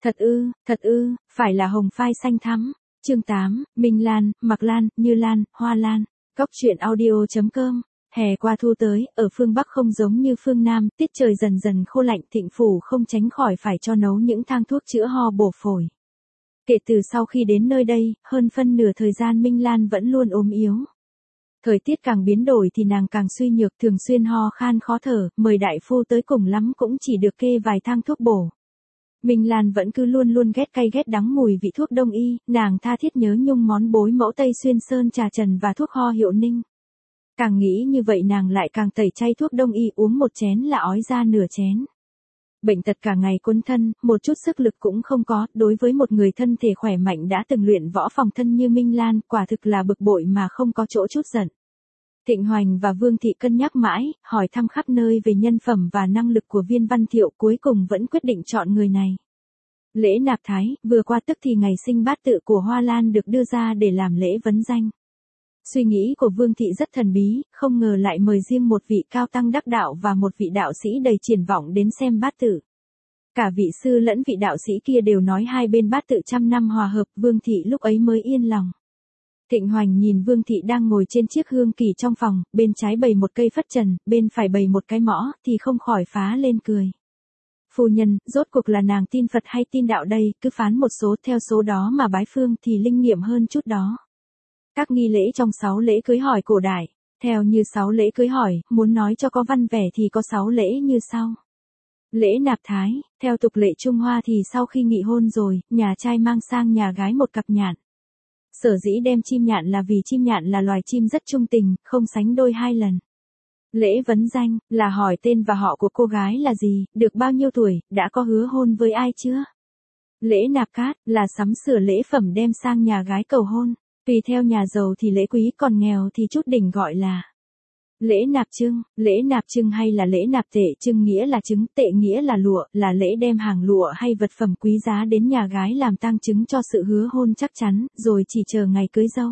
Thật ư, phải là hồng phai xanh thắm. Chương 8, Minh Lan, Mạc Lan, Như Lan, Hoa Lan. Góc truyện audio.com. Hè qua thu tới, ở phương Bắc không giống như phương Nam, tiết trời dần dần khô lạnh, Thịnh Phủ không tránh khỏi phải cho nấu những thang thuốc chữa ho bổ phổi. Kể từ sau khi đến nơi đây, hơn phân nửa thời gian Minh Lan vẫn luôn ốm yếu. Thời tiết càng biến đổi thì nàng càng suy nhược, thường xuyên ho khan khó thở, mời đại phu tới cùng lắm cũng chỉ được kê vài thang thuốc bổ. Minh Lan vẫn cứ luôn luôn ghét cay ghét đắng mùi vị thuốc đông y, nàng tha thiết nhớ nhung món bối mẫu Tây Xuyên Sơn trà trần và thuốc ho Hiệu Ninh. Càng nghĩ như vậy nàng lại càng tẩy chay thuốc đông y, uống một chén là ói ra nửa chén. Bệnh tật cả ngày cuốn thân, một chút sức lực cũng không có, đối với một người thân thể khỏe mạnh đã từng luyện võ phòng thân như Minh Lan, quả thực là bực bội mà không có chỗ chút giận. Thịnh Hoành và Vương Thị cân nhắc mãi, hỏi thăm khắp nơi về nhân phẩm và năng lực của Viên Văn Thiệu, cuối cùng vẫn quyết định chọn người này. Lễ nạp thái, vừa qua tức thì ngày sinh bát tự của Hoa Lan được đưa ra để làm lễ vấn danh. Suy nghĩ của Vương Thị rất thần bí, không ngờ lại mời riêng một vị cao tăng đắc đạo và một vị đạo sĩ đầy triển vọng đến xem bát tự. Cả vị sư lẫn vị đạo sĩ kia đều nói hai bên bát tự trăm năm hòa hợp, Vương Thị lúc ấy mới yên lòng. Thịnh Hoành nhìn Vương Thị đang ngồi trên chiếc hương kỳ trong phòng, bên trái bày một cây phất trần, bên phải bày một cái mõ, thì không khỏi phá lên cười. Phu nhân, rốt cuộc là nàng tin Phật hay tin đạo đây, cứ phán một số, theo số đó mà bái phương thì linh nghiệm hơn chút đó. Các nghi lễ trong 6 lễ cưới hỏi cổ đại, theo như 6 lễ cưới hỏi, muốn nói cho có văn vẻ thì có 6 lễ như sau. Lễ nạp thái, theo tục lệ Trung Hoa thì sau khi nghị hôn rồi, nhà trai mang sang nhà gái một cặp nhạn. Sở dĩ đem chim nhạn là vì chim nhạn là loài chim rất trung tình, không sánh đôi hai lần. Lễ vấn danh, là hỏi tên và họ của cô gái là gì, được bao nhiêu tuổi, đã có hứa hôn với ai chưa. Lễ nạp cát, là sắm sửa lễ phẩm đem sang nhà gái cầu hôn. Tùy theo nhà giàu thì lễ quý, còn nghèo thì chút đỉnh gọi là lễ nạp trưng hay là lễ nạp tệ, trưng nghĩa là trứng, tệ nghĩa là lụa, là lễ đem hàng lụa hay vật phẩm quý giá đến nhà gái làm tang chứng cho sự hứa hôn chắc chắn, rồi chỉ chờ ngày cưới dâu.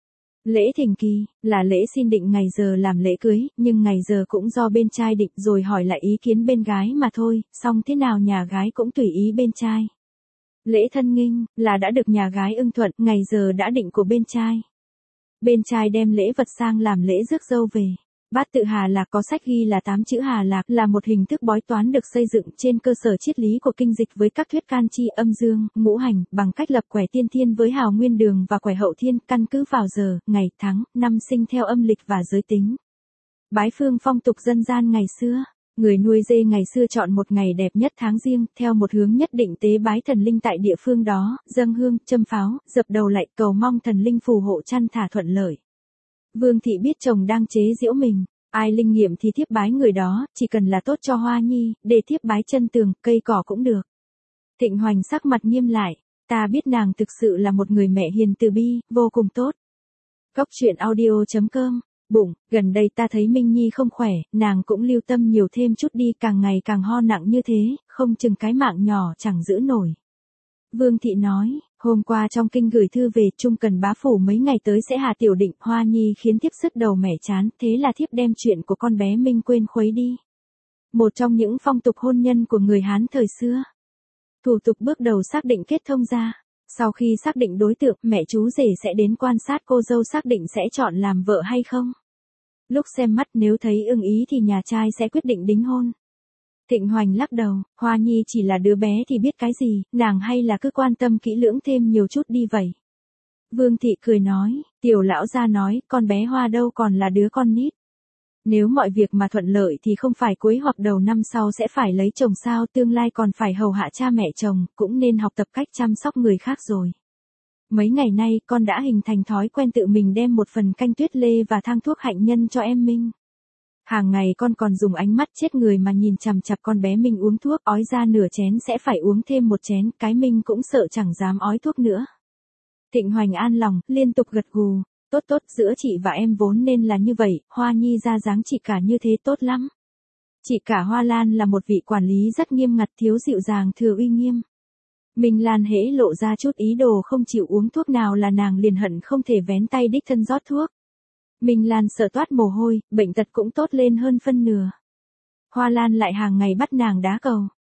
Lễ thỉnh kỳ, là lễ xin định ngày giờ làm lễ cưới, nhưng ngày giờ cũng do bên trai định rồi hỏi lại ý kiến bên gái mà thôi, xong thế nào nhà gái cũng tùy ý bên trai. Lễ thân nghinh, là đã được nhà gái ưng thuận, ngày giờ đã định của bên trai. Bên trai đem lễ vật sang làm lễ rước dâu về. Bát tự Hà Lạc có sách ghi là 8 chữ Hà Lạc, là một hình thức bói toán được xây dựng trên cơ sở triết lý của kinh dịch với các thuyết can chi, âm dương, ngũ hành, bằng cách lập quẻ tiên thiên với hào nguyên đường và quẻ hậu thiên, căn cứ vào giờ, ngày, tháng, năm sinh theo âm lịch và giới tính. Bái phương phong tục dân gian ngày xưa. Người nuôi dê ngày xưa chọn một ngày đẹp nhất tháng riêng, theo một hướng nhất định tế bái thần linh tại địa phương đó, dâng hương, châm pháo, dập đầu lạy, cầu mong thần linh phù hộ chăn thả thuận lợi. Vương Thị biết chồng đang chế giễu mình, ai linh nghiệm thì thiếp bái người đó, chỉ cần là tốt cho Hoa Nhi, để thiếp bái chân tường, cây cỏ cũng được. Thịnh Hoành sắc mặt nghiêm lại, ta biết nàng thực sự là một người mẹ hiền từ bi, vô cùng tốt. Góc truyện audio.com. Bụng, gần đây ta thấy Minh Nhi không khỏe, nàng cũng lưu tâm nhiều thêm chút đi, càng ngày càng ho nặng như thế, không chừng cái mạng nhỏ chẳng giữ nổi. Vương Thị nói, hôm qua trong kinh gửi thư về, Trung Cần bá phủ mấy ngày tới sẽ hạ tiểu định, Hoa Nhi khiến thiếp sứt đầu mẻ chán, thế là thiếp đem chuyện của con bé Minh quên khuấy đi. Một trong những phong tục hôn nhân của người Hán thời xưa. Thủ tục bước đầu xác định kết thông ra. Sau khi xác định đối tượng, mẹ chú rể sẽ đến quan sát cô dâu xác định sẽ chọn làm vợ hay không. Lúc xem mắt nếu thấy ưng ý thì nhà trai sẽ quyết định đính hôn. Thịnh Hoành lắc đầu, Hoa Nhi chỉ là đứa bé thì biết cái gì, nàng hay là cứ quan tâm kỹ lưỡng thêm nhiều chút đi vậy. Vương Thị cười nói, tiểu lão gia nói, con bé Hoa đâu còn là đứa con nít. Nếu mọi việc mà thuận lợi thì không phải cuối hoặc đầu năm sau sẽ phải lấy chồng sao, tương lai còn phải hầu hạ cha mẹ chồng, cũng nên học tập cách chăm sóc người khác rồi. Mấy ngày nay con đã hình thành thói quen tự mình đem một phần canh tuyết lê và thang thuốc hạnh nhân cho em Minh. Hàng ngày con còn dùng ánh mắt chết người mà nhìn chằm chằm con bé Minh uống thuốc, ói ra nửa chén sẽ phải uống thêm một chén, cái Minh cũng sợ chẳng dám ói thuốc nữa. Thịnh Hoành an lòng, liên tục gật gù. Tốt, giữa chị và em vốn nên là như vậy, Hoa Nhi ra dáng chị cả như thế tốt lắm. Chị cả Hoa Lan là một vị quản lý rất nghiêm ngặt, thiếu dịu dàng thừa uy nghiêm. Minh Lan hễ lộ ra chút ý đồ không chịu uống thuốc nào là nàng liền hận không thể vén tay đích thân rót thuốc. Minh Lan sợ toát mồ hôi, bệnh tật cũng tốt lên hơn phân nửa. Hoa Lan lại hàng ngày bắt nàng đá cầu.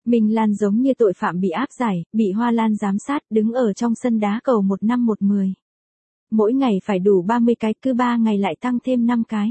Minh Lan giống như tội phạm bị áp giải, bị Hoa Lan giám sát, đứng ở trong sân đá cầu 1 năm 1 10. Mỗi ngày phải đủ 30 cái, cứ 3 ngày lại tăng thêm 5 cái.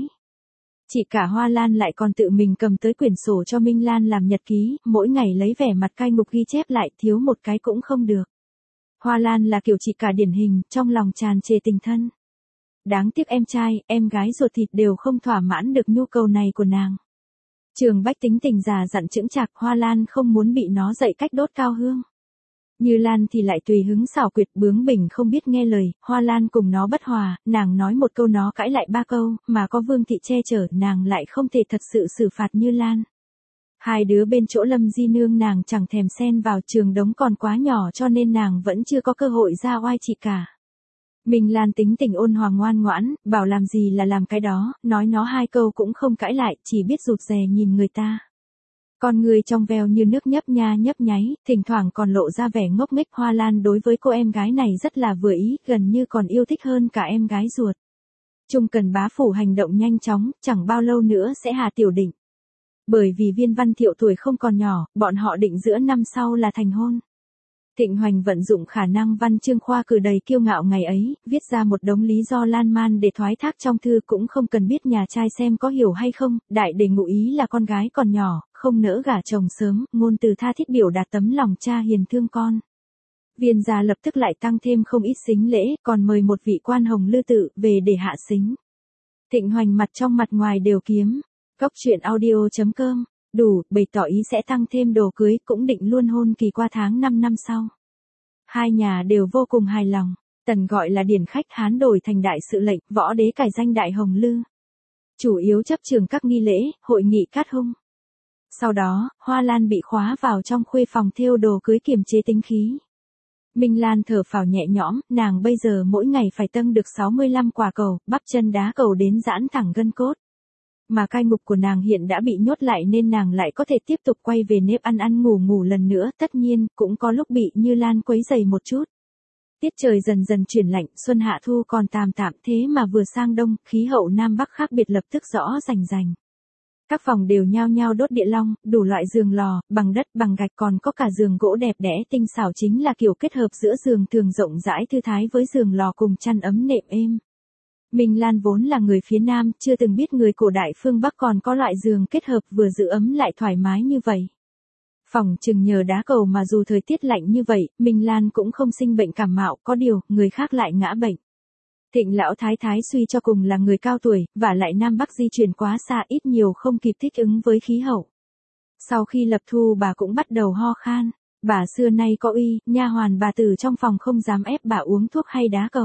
Chị cả Hoa Lan lại còn tự mình cầm tới quyển sổ cho Minh Lan làm nhật ký, mỗi ngày lấy vẻ mặt cay ngục ghi chép lại, thiếu một cái cũng không được. Hoa Lan là kiểu chị cả điển hình, trong lòng tràn trề tình thân. Đáng tiếc em trai, em gái ruột thịt đều không thỏa mãn được nhu cầu này của nàng. Trường Bách tính tình già dặn chững chạc, Hoa Lan không muốn bị nó dạy cách đốt cao hương. Như Lan thì lại tùy hứng xảo quyệt bướng bỉnh không biết nghe lời, Hoa Lan cùng nó bất hòa, nàng nói một câu nó cãi lại 3 câu, mà có Vương Thị che chở, nàng lại không thể thật sự xử phạt Như Lan. Hai đứa bên chỗ Lâm Di Nương nàng chẳng thèm xen vào, Trường Đống còn quá nhỏ cho nên nàng vẫn chưa có cơ hội ra oai chị cả. Minh Lan tính tình ôn hòa ngoan ngoãn, bảo làm gì là làm cái đó, nói nó 2 câu cũng không cãi lại, chỉ biết rụt rè nhìn người ta. Con người trong veo như nước nhấp nha nhấp nháy, thỉnh thoảng còn lộ ra vẻ ngốc nghếch. Hoa Lan đối với cô em gái này rất là vừa ý, gần như còn yêu thích hơn cả em gái ruột. Trung Cần bá phủ hành động nhanh chóng, chẳng bao lâu nữa sẽ hạ tiểu định. Bởi vì Viên Văn Thiệu tuổi không còn nhỏ, bọn họ định giữa năm sau là thành hôn. Thịnh Hoành vận dụng khả năng văn chương khoa cử đầy kiêu ngạo ngày ấy, viết ra một đống lý do lan man để thoái thác trong thư, cũng không cần biết nhà trai xem có hiểu hay không, đại để ngụ ý là con gái còn nhỏ, không nỡ gả chồng sớm, ngôn từ tha thiết biểu đạt tấm lòng cha hiền thương con. Viên gia lập tức lại tăng thêm không ít sính lễ, còn mời một vị quan hồng lư tự về để hạ sính. Thịnh Hoành mặt trong mặt ngoài đều kiếm. Cóc truyện audio.com đủ, bày tỏ ý sẽ tăng thêm đồ cưới, cũng định luôn hôn kỳ qua tháng 5 năm sau. Hai nhà đều vô cùng hài lòng. Tần gọi là điển khách Hán đổi thành đại sự lệnh, võ đế cải danh đại hồng lư. Chủ yếu chấp trường các nghi lễ, hội nghị cát hung. Sau đó, Hoa Lan bị khóa vào trong khuê phòng thêu đồ cưới kiềm chế tính khí. Minh Lan thở phào nhẹ nhõm, nàng bây giờ mỗi ngày phải tâng được 65 quả cầu, bắp chân đá cầu đến giãn thẳng gân cốt. Mà cai ngục của nàng hiện đã bị nhốt lại nên nàng lại có thể tiếp tục quay về nếp ăn ăn ngủ ngủ lần nữa, tất nhiên, cũng có lúc bị Như Lan quấy rầy một chút. Tiết trời dần dần chuyển lạnh, xuân hạ thu còn tạm tạm, thế mà vừa sang đông, khí hậu Nam Bắc khác biệt lập tức rõ rành rành. Các phòng đều nhao nhao đốt địa long, đủ loại giường lò, bằng đất bằng gạch, còn có cả giường gỗ đẹp đẽ tinh xảo, chính là kiểu kết hợp giữa giường thường rộng rãi thư thái với giường lò cùng chăn ấm nệm êm. Minh Lan vốn là người phía Nam, chưa từng biết người cổ đại phương Bắc còn có loại giường kết hợp vừa giữ ấm lại thoải mái như vậy. Phỏng chừng nhờ đá cầu mà dù thời tiết lạnh như vậy, Minh Lan cũng không sinh bệnh cảm mạo, có điều, người khác lại ngã bệnh. Thịnh lão thái thái suy cho cùng là người cao tuổi, và lại Nam Bắc di chuyển quá xa, ít nhiều không kịp thích ứng với khí hậu. Sau khi lập thu bà cũng bắt đầu ho khan, bà xưa nay có uy, nha hoàn bà tử trong phòng không dám ép bà uống thuốc hay đá cầu.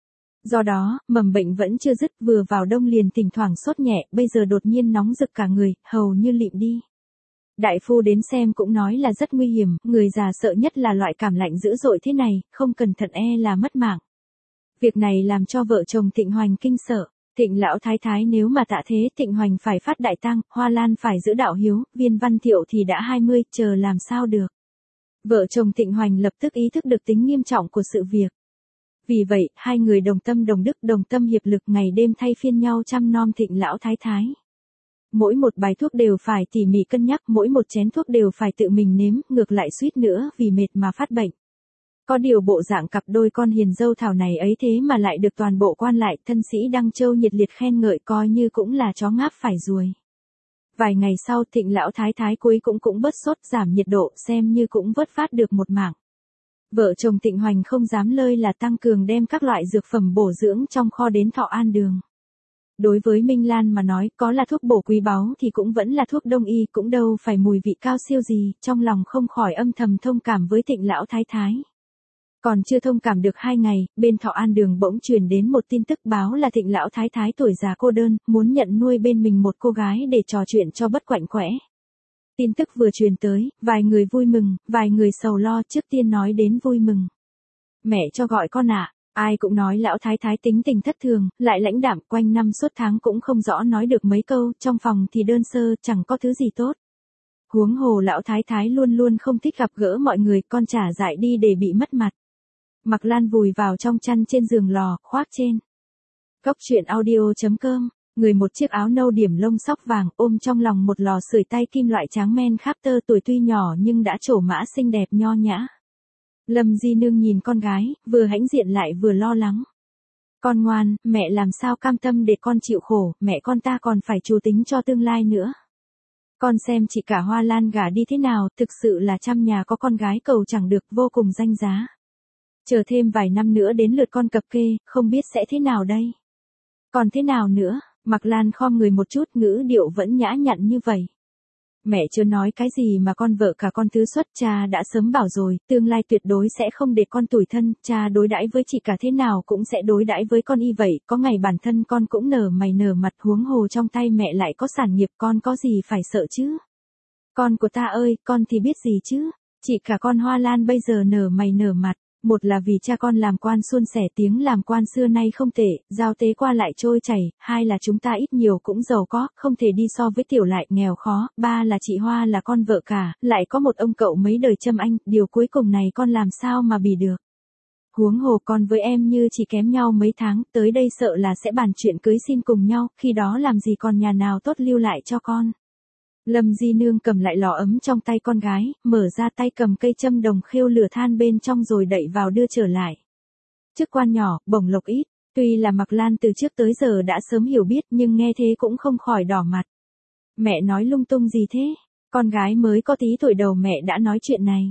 Do đó, mầm bệnh vẫn chưa dứt, vừa vào đông liền thỉnh thoảng sốt nhẹ, bây giờ đột nhiên nóng rực cả người, hầu như lịm đi. Đại phu đến xem cũng nói là rất nguy hiểm, người già sợ nhất là loại cảm lạnh dữ dội thế này, không cẩn thận là mất mạng. Việc này làm cho vợ chồng Thịnh Hoành kinh sợ. Thịnh lão thái thái nếu mà tạ thế, Thịnh Hoành phải phát đại tang, Hoa Lan phải giữ đạo hiếu, Viên Văn Thiệu thì đã 20, chờ làm sao được. Vợ chồng Thịnh Hoành lập tức ý thức được tính nghiêm trọng của sự việc. Vì vậy, hai người đồng tâm đồng đức, đồng tâm hiệp lực, ngày đêm thay phiên nhau chăm nom Thịnh lão thái thái. Mỗi một bài thuốc đều phải tỉ mỉ cân nhắc, mỗi một chén thuốc đều phải tự mình nếm, ngược lại suýt nữa vì mệt mà phát bệnh. Có điều bộ dạng cặp đôi con hiền dâu thảo này ấy thế mà lại được toàn bộ quan lại thân sĩ Đăng Châu nhiệt liệt khen ngợi, coi như cũng là chó ngáp phải ruồi. Vài ngày sau, Thịnh lão thái thái cuối cũng bớt sốt, giảm nhiệt độ, xem như cũng vớt phát được một mảng. Vợ chồng Thịnh Hoành không dám lơi là tăng cường đem các loại dược phẩm bổ dưỡng trong kho đến Thọ An Đường. Đối với Minh Lan mà nói, có là thuốc bổ quý báu thì cũng vẫn là thuốc đông y, cũng đâu phải mùi vị cao siêu gì, trong lòng không khỏi âm thầm thông cảm với Thịnh lão thái thái. Còn chưa thông cảm được 2 ngày, bên Thọ An Đường bỗng truyền đến một tin tức báo là Thịnh lão thái thái tuổi già cô đơn, muốn nhận nuôi bên mình một cô gái để trò chuyện cho bất quạnh quẽ. Tin tức vừa truyền tới, vài người vui mừng, vài người sầu lo, trước tiên nói đến vui mừng. Mẹ cho gọi con ạ. Ai cũng nói lão thái thái tính tình thất thường, lại lãnh đạm, quanh năm suốt tháng cũng không rõ nói được mấy câu, trong phòng thì đơn sơ, chẳng có thứ gì tốt. Huống hồ lão thái thái luôn luôn không thích gặp gỡ mọi người, con trả dại đi để bị mất mặt. Mạc Lan vùi vào trong chăn trên giường lò, khoác trên. Cóc truyện audio.com Người một chiếc áo nâu điểm lông sóc vàng, ôm trong lòng một lò sưởi tay kim loại tráng men khắp tơ, tuổi tuy nhỏ nhưng đã trổ mã xinh đẹp nho nhã. Lâm Di Nương nhìn con gái, vừa hãnh diện lại vừa lo lắng. Con ngoan, mẹ làm sao cam tâm để con chịu khổ, mẹ con ta còn phải chú tính cho tương lai nữa. Con xem chị cả Hoa Lan gả đi thế nào, thực sự là trăm nhà có con gái cầu chẳng được, vô cùng danh giá. Chờ thêm vài năm nữa đến lượt con cập kê, không biết sẽ thế nào đây. Còn thế nào nữa, Mạc Lan khom người một chút, ngữ điệu vẫn nhã nhặn như vậy. Mẹ chưa nói cái gì mà con vợ cả con thứ xuất, cha đã sớm bảo rồi, tương lai tuyệt đối sẽ không để con tủi thân, cha đối đãi với chị cả thế nào cũng sẽ đối đãi với con y vậy, có ngày bản thân con cũng nở mày nở mặt, huống hồ trong tay mẹ lại có sản nghiệp, con có gì phải sợ chứ. Con của ta ơi, con thì biết gì chứ, chị cả con Hoa Lan bây giờ nở mày nở mặt. Một là vì cha con làm quan suôn sẻ, tiếng làm quan xưa nay không tệ, giao tế qua lại trôi chảy, hai là chúng ta ít nhiều cũng giàu có, không thể đi so với tiểu lại nghèo khó, ba là chị Hoa là con vợ cả, lại có một ông cậu mấy đời châm anh, điều cuối cùng này con làm sao mà bì được. Huống hồ con với em như chỉ kém nhau mấy tháng, tới đây sợ là sẽ bàn chuyện cưới xin cùng nhau, khi đó làm gì còn nhà nào tốt lưu lại cho con. Lâm Di Nương cầm lại lò ấm trong tay con gái, mở ra tay cầm cây châm đồng khêu lửa than bên trong rồi đậy vào đưa trở lại. Chức quan nhỏ, bổng lộc ít, tuy là Mạc Lan từ trước tới giờ đã sớm hiểu biết nhưng nghe thế cũng không khỏi đỏ mặt. Mẹ nói lung tung gì thế? Con gái mới có tí tuổi đầu mẹ đã nói chuyện này.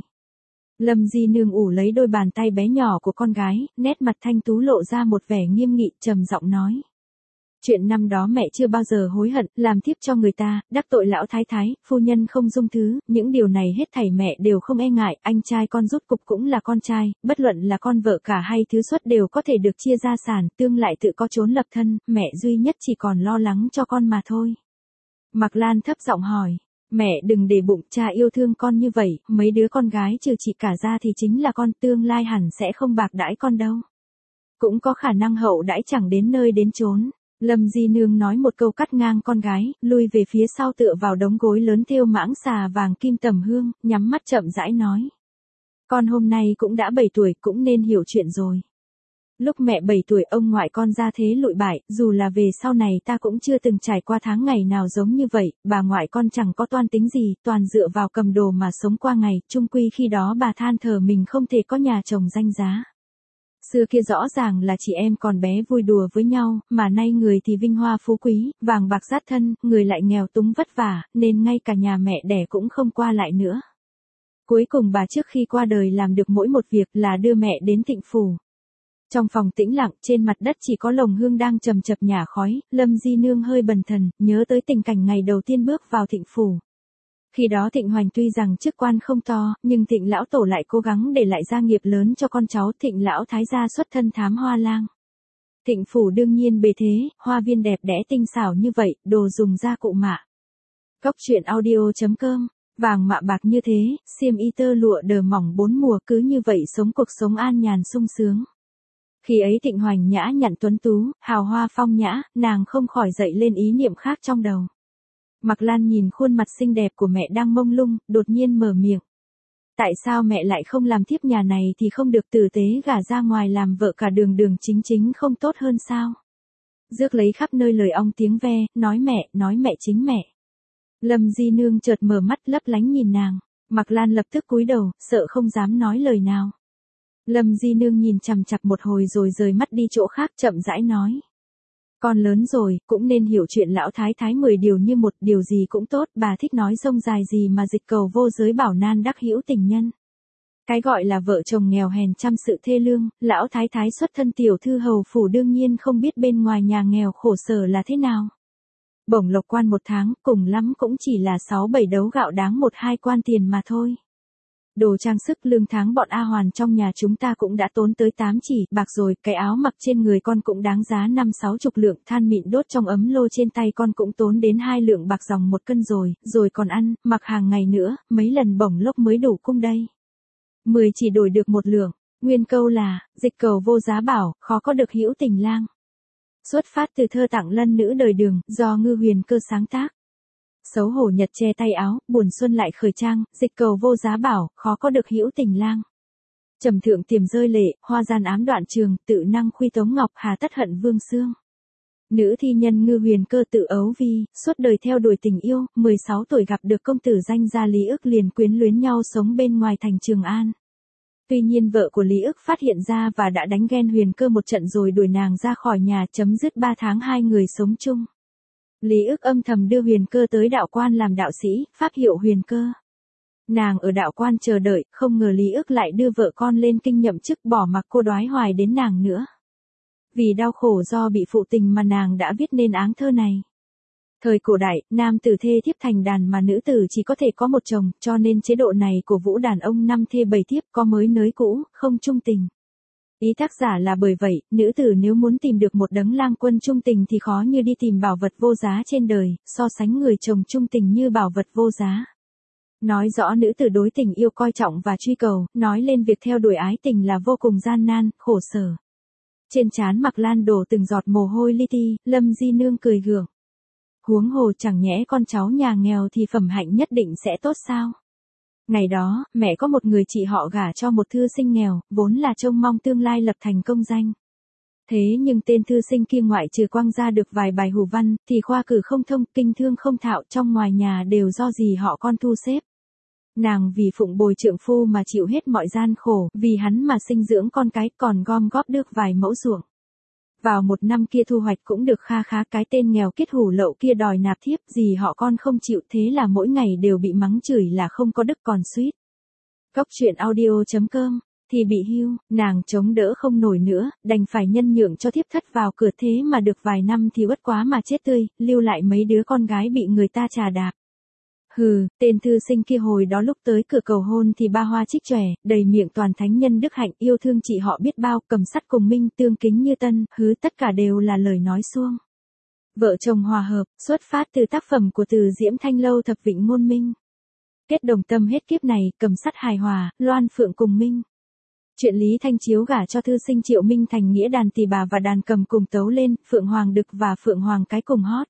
Lâm Di Nương ủ lấy đôi bàn tay bé nhỏ của con gái, nét mặt thanh tú lộ ra một vẻ nghiêm nghị, trầm giọng nói. Chuyện năm đó mẹ chưa bao giờ hối hận, làm thiếp cho người ta, đắc tội lão thái thái, phu nhân không dung thứ, những điều này hết thảy mẹ đều không e ngại, anh trai con rút cục cũng là con trai, bất luận là con vợ cả hay thứ xuất đều có thể được chia gia sản, tương lại tự có trốn lập thân, mẹ duy nhất chỉ còn lo lắng cho con mà thôi. Mạc Lan thấp giọng hỏi, mẹ đừng để bụng, cha yêu thương con như vậy, mấy đứa con gái trừ chị cả ra thì chính là con, tương lai hẳn sẽ không bạc đãi con đâu. Cũng có khả năng hậu đãi chẳng đến nơi đến chốn. Lâm Di Nương nói một câu cắt ngang con gái, lui về phía sau tựa vào đống gối lớn thêu mãng xà vàng kim tầm hương, nhắm mắt chậm rãi nói. Con hôm nay cũng đã 7 tuổi, cũng nên hiểu chuyện rồi. Lúc mẹ 7 tuổi ông ngoại con ra thế lụi bại, dù là về sau này ta cũng chưa từng trải qua tháng ngày nào giống như vậy, bà ngoại con chẳng có toan tính gì, toàn dựa vào cầm đồ mà sống qua ngày, chung quy khi đó bà than thở mình không thể có nhà chồng danh giá. Xưa kia rõ ràng là chị em còn bé vui đùa với nhau, mà nay người thì vinh hoa phú quý, vàng bạc rát thân, người lại nghèo túng vất vả, nên ngay cả nhà mẹ đẻ cũng không qua lại nữa. Cuối cùng bà trước khi qua đời làm được mỗi một việc là đưa mẹ đến Thịnh Phủ. Trong phòng tĩnh lặng, trên mặt đất chỉ có lồng hương đang chầm chập nhả khói, Lâm Di Nương hơi bần thần, nhớ tới tình cảnh ngày đầu tiên bước vào Thịnh Phủ. Khi đó Thịnh Hoành tuy rằng chức quan không to, nhưng Thịnh lão tổ lại cố gắng để lại gia nghiệp lớn cho con cháu. Thịnh lão thái gia xuất thân thám hoa lang. Thịnh Phủ đương nhiên bề thế, hoa viên đẹp đẽ tinh xảo như vậy, đồ dùng gia cụ mạ. Góc truyện audio.com, vàng mạ bạc như thế, xiêm y tơ lụa đờ mỏng 4 mùa, cứ như vậy sống cuộc sống an nhàn sung sướng. Khi ấy Thịnh Hoành nhã nhặn tuấn tú, hào hoa phong nhã, nàng không khỏi dậy lên ý niệm khác trong đầu. Mạc Lan nhìn khuôn mặt xinh đẹp của mẹ đang mông lung, đột nhiên mở miệng. Tại sao mẹ lại không làm thiếp nhà này thì không được tử tế gả ra ngoài làm vợ cả, đường đường chính chính không tốt hơn sao? Rước lấy khắp nơi lời ong tiếng ve, nói mẹ chính mẹ. Lâm Di Nương chợt mở mắt lấp lánh nhìn nàng, Mạc Lan lập tức cúi đầu, sợ không dám nói lời nào. Lâm Di Nương nhìn chằm chằm một hồi rồi rời mắt đi chỗ khác, chậm rãi nói. Con lớn rồi, cũng nên hiểu chuyện lão thái thái 10 điều như một, điều gì cũng tốt, bà thích nói rông dài gì mà dịch cầu vô giới bảo nan đắc hữu tình nhân. Cái gọi là vợ chồng nghèo hèn chăm sự thê lương, lão thái thái xuất thân tiểu thư hầu phủ đương nhiên không biết bên ngoài nhà nghèo khổ sở là thế nào. Bổng lộc quan một tháng, cùng lắm cũng chỉ là 6-7 đấu gạo đáng 1-2 quan tiền mà thôi. Đồ trang sức lương tháng bọn A Hoàn trong nhà chúng ta cũng đã tốn tới 8 chỉ bạc rồi, cái áo mặc trên người con cũng đáng giá 5-60 lượng, than mịn đốt trong ấm lô trên tay con cũng tốn đến 2 lượng bạc dòng 1 cân rồi còn ăn, mặc hàng ngày nữa, mấy lần bổng lộc mới đủ cung đây. 10 chỉ đổi được 1 lượng, nguyên câu là, dịch cầu vô giá bảo, khó có được hữu tình lang. Xuất phát từ thơ Tặng Lân nữ đời Đường, do Ngư Huyền Cơ sáng tác. Xấu hổ nhật che tay áo, buồn xuân lại khởi trang, dịch cầu vô giá bảo, khó có được hữu tình lang. Trầm thượng tiềm rơi lệ, hoa gian ám đoạn trường, tự năng khuy tống ngọc, hà tất hận vương xương. Nữ thi nhân Ngư Huyền Cơ tự ấu vi, suốt đời theo đuổi tình yêu, 16 tuổi gặp được công tử danh gia Lý Ức liền quyến luyến nhau sống bên ngoài thành Trường An. Tuy nhiên vợ của Lý Ức phát hiện ra và đã đánh ghen Huyền Cơ một trận rồi đuổi nàng ra khỏi nhà, chấm dứt 3 tháng hai người sống chung. Lý Ức âm thầm đưa Huyền Cơ tới đạo quan làm đạo sĩ, pháp hiệu Huyền Cơ. Nàng ở đạo quan chờ đợi, không ngờ Lý Ức lại đưa vợ con lên kinh nhậm chức, bỏ mặc cô đoái hoài đến nàng nữa. Vì đau khổ do bị phụ tình mà nàng đã viết nên áng thơ này. Thời cổ đại, nam tử thê thiếp thành đàn mà nữ tử chỉ có thể có một chồng, cho nên chế độ này của vũ đàn ông 5 thê 7 thiếp, có mới nới cũ, không chung tình. Ý tác giả là bởi vậy, nữ tử nếu muốn tìm được một đấng lang quân chung tình thì khó như đi tìm bảo vật vô giá trên đời, so sánh người chồng chung tình như bảo vật vô giá. Nói rõ nữ tử đối tình yêu coi trọng và truy cầu, nói lên việc theo đuổi ái tình là vô cùng gian nan, khổ sở. Trên trán Mạc Lan đổ từng giọt mồ hôi li ti, Lâm Di Nương cười gượng. Huống hồ chẳng nhẽ con cháu nhà nghèo thì phẩm hạnh nhất định sẽ tốt sao? Ngày đó, mẹ có một người chị họ gả cho một thư sinh nghèo, vốn là trông mong tương lai lập thành công danh. Thế nhưng tên thư sinh kia ngoại trừ quăng ra được vài bài hù văn, thì khoa cử không thông, kinh thương không thạo, trong ngoài nhà đều do dì họ con thu xếp. Nàng vì phụng bồi trượng phu mà chịu hết mọi gian khổ, vì hắn mà sinh dưỡng con cái, còn gom góp được vài mẫu ruộng. Vào một năm kia thu hoạch cũng được kha khá, cái tên nghèo kết hủ lậu kia đòi nạp thiếp, dì họ con không chịu, thế là mỗi ngày đều bị mắng chửi là không có đức còn suýt. Cóc truyện audio.com thì bị hưu, nàng chống đỡ không nổi nữa, đành phải nhân nhượng cho thiếp thất vào cửa, thế mà được vài năm thì uất quá mà chết tươi, lưu lại mấy đứa con gái bị người ta trà đạp. Hừ, tên thư sinh kia hồi đó lúc tới cửa cầu hôn thì ba hoa trích chòe, đầy miệng toàn thánh nhân đức hạnh, yêu thương chị họ biết bao, cầm sắt cùng minh, tương kính như tân, hứ tất cả đều là lời nói suông. Vợ chồng hòa hợp, xuất phát từ tác phẩm của Từ Diễm Thanh Lâu thập vịnh ngôn minh. Kết đồng tâm hết kiếp này, cầm sắt hài hòa, loan phượng cùng minh. Chuyện Lý Thanh Chiếu gả cho thư sinh Triệu Minh thành nghĩa đàn tỳ bà và đàn cầm cùng tấu lên, Phượng Hoàng Đực và Phượng Hoàng Cái cùng hót.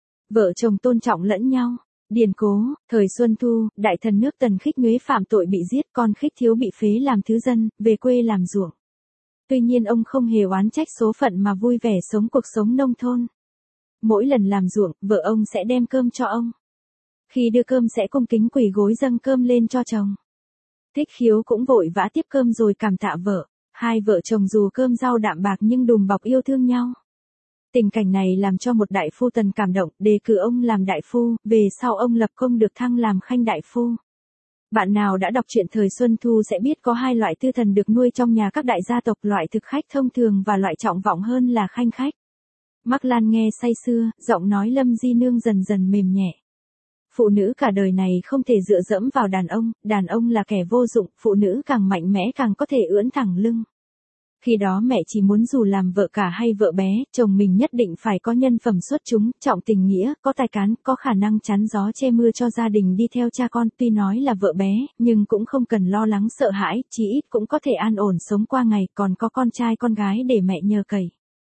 Vợ chồng tôn trọng lẫn nhau. Điền cố, thời Xuân Thu, đại thần nước Tần Khích Nhuế phạm tội bị giết, con Khích Thiếu bị phế làm thứ dân, về quê làm ruộng. Tuy nhiên ông không hề oán trách số phận mà vui vẻ sống cuộc sống nông thôn. Mỗi lần làm ruộng, vợ ông sẽ đem cơm cho ông. Khi đưa cơm sẽ cung kính quỳ gối dâng cơm lên cho chồng. Thích Khiếu cũng vội vã tiếp cơm rồi cảm tạ vợ. Hai vợ chồng dù cơm rau đạm bạc nhưng đùm bọc yêu thương nhau. Tình cảnh này làm cho một đại phu Tần cảm động, đề cử ông làm đại phu, về sau ông lập công được thăng làm khanh đại phu. Bạn nào đã đọc truyện thời Xuân Thu sẽ biết có hai loại tư thần được nuôi trong nhà các đại gia tộc, loại thực khách thông thường và loại trọng vọng hơn là khanh khách. Mạc Lan nghe say sưa, giọng nói Lâm Di Nương dần dần mềm nhẹ. Phụ nữ cả đời này không thể dựa dẫm vào đàn ông là kẻ vô dụng, phụ nữ càng mạnh mẽ càng có thể ưỡn thẳng lưng. Khi đó mẹ chỉ muốn dù làm vợ cả hay vợ bé, chồng mình nhất định phải có nhân phẩm xuất chúng, trọng tình nghĩa, có tài cán, có khả năng chắn gió che mưa cho gia đình đi theo cha con. Tuy nói là vợ bé, nhưng cũng không cần lo lắng sợ hãi, chí ít cũng có thể an ổn sống qua ngày, còn có con trai con gái để mẹ nhờ cậy.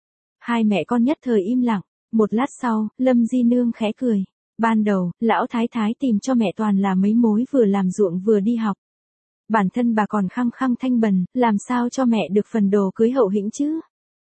Hai mẹ con nhất thời im lặng, một lát sau, Lâm Di Nương khẽ cười. Ban đầu, lão thái thái tìm cho mẹ toàn là mấy mối vừa làm ruộng vừa đi học. Bản thân bà còn khăng khăng thanh bần, làm sao cho mẹ được phần đồ cưới hậu hĩnh chứ?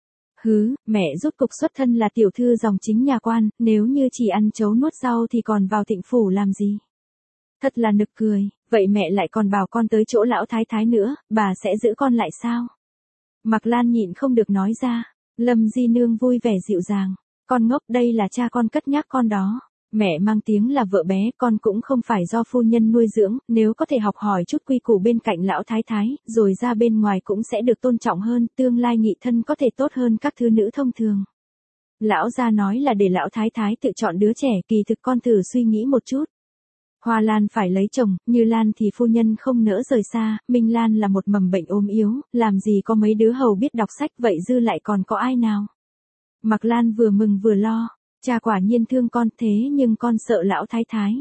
Hứ, mẹ rút cục xuất thân là tiểu thư dòng chính nhà quan, nếu như chỉ ăn chấu nuốt rau thì còn vào Thịnh phủ làm gì? Thật là nực cười, vậy mẹ lại còn bảo con tới chỗ lão thái thái nữa, bà sẽ giữ con lại sao? Mạc Lan nhịn không được nói ra. Lâm Di Nương vui vẻ dịu dàng, con ngốc, đây là cha con cất nhắc con đó. Mẹ mang tiếng là vợ bé, con cũng không phải do phu nhân nuôi dưỡng, nếu có thể học hỏi chút quy củ bên cạnh lão thái thái, rồi ra bên ngoài cũng sẽ được tôn trọng hơn, tương lai nghị thân có thể tốt hơn các thứ nữ thông thường. Lão gia nói là để lão thái thái tự chọn đứa trẻ, kỳ thực con thử suy nghĩ một chút. Hoa Lan phải lấy chồng, Như Lan thì phu nhân không nỡ rời xa, Minh Lan là một mầm bệnh ốm yếu, làm gì có mấy đứa hầu biết đọc sách, vậy dư lại còn có ai nào? Mạc Lan vừa mừng vừa lo. Cha quả nhiên thương con, thế nhưng con sợ lão thái thái.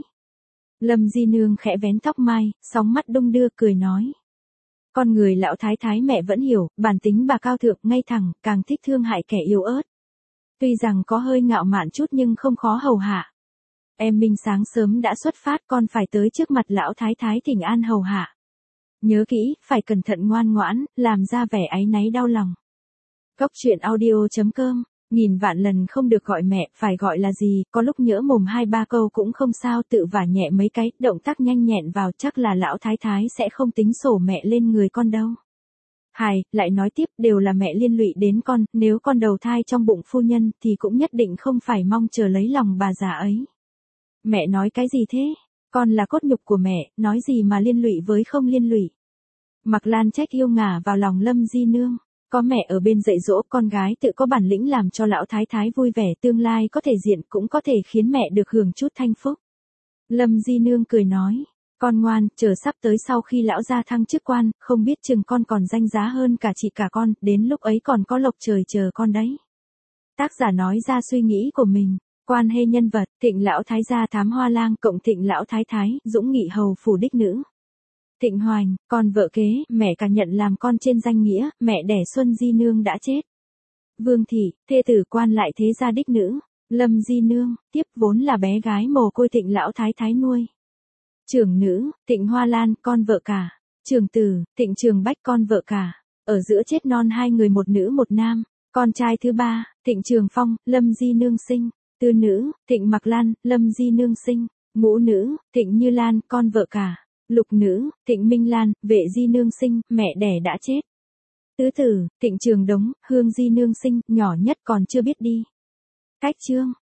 Lâm Di Nương khẽ vén tóc mai, sóng mắt đung đưa cười nói. Con người lão thái thái mẹ vẫn hiểu, bản tính bà cao thượng, ngay thẳng, càng thích thương hại kẻ yếu ớt. Tuy rằng có hơi ngạo mạn chút nhưng không khó hầu hạ. Em Minh sáng sớm đã xuất phát, con phải tới trước mặt lão thái thái thỉnh an hầu hạ. Nhớ kỹ, phải cẩn thận ngoan ngoãn, làm ra vẻ áy náy đau lòng. Cóc truyện audio.com Nghìn vạn lần không được gọi mẹ, phải gọi là gì, có lúc nhỡ mồm 2-3 câu cũng không sao, tự vả nhẹ mấy cái, động tác nhanh nhẹn vào, chắc là lão thái thái sẽ không tính sổ mẹ lên người con đâu. Lại nói tiếp, đều là mẹ liên lụy đến con, nếu con đầu thai trong bụng phu nhân thì cũng nhất định không phải mong chờ lấy lòng bà già ấy. Mẹ nói cái gì thế? Con là cốt nhục của mẹ, nói gì mà liên lụy với không liên lụy. Mạc Lan trách yêu ngả vào lòng Lâm Di Nương. Có mẹ ở bên dạy dỗ, con gái tự có bản lĩnh làm cho lão thái thái vui vẻ, tương lai có thể diện cũng có thể khiến mẹ được hưởng chút thanh phúc. Lâm Di Nương cười nói, con ngoan, chờ sắp tới sau khi lão gia thăng chức quan, không biết chừng con còn danh giá hơn cả chị cả con, đến lúc ấy còn có lộc trời chờ con đấy. Tác giả nói ra suy nghĩ của mình. Quan hệ nhân vật, Thịnh lão thái gia thám hoa lang cộng Thịnh lão thái thái, Dũng Nghị hầu phủ đích nữ. Thịnh Hoành, con vợ kế, mẹ cả nhận làm con trên danh nghĩa, mẹ đẻ Xuân Di Nương đã chết. Vương Thị, thê tử quan lại thế gia đích nữ. Lâm Di Nương, tiếp vốn là bé gái mồ côi Thịnh lão thái thái nuôi. Trưởng nữ, Thịnh Hoa Lan, con vợ cả. Trưởng tử, Thịnh Trường Bách, con vợ cả. Ở giữa chết non 2 người, một nữ một nam. Con trai thứ 3, Thịnh Trường Phong, Lâm Di Nương sinh. Tư nữ, Thịnh Mạc Lan, Lâm Di Nương sinh. Ngũ nữ, Thịnh Như Lan, con vợ cả. Lục nữ, Thịnh Minh Lan, Vệ Di Nương sinh, mẹ đẻ đã chết. Tứ tử, Thịnh Trường Đống, Hương Di Nương sinh, nhỏ nhất còn chưa biết đi. Cách chương.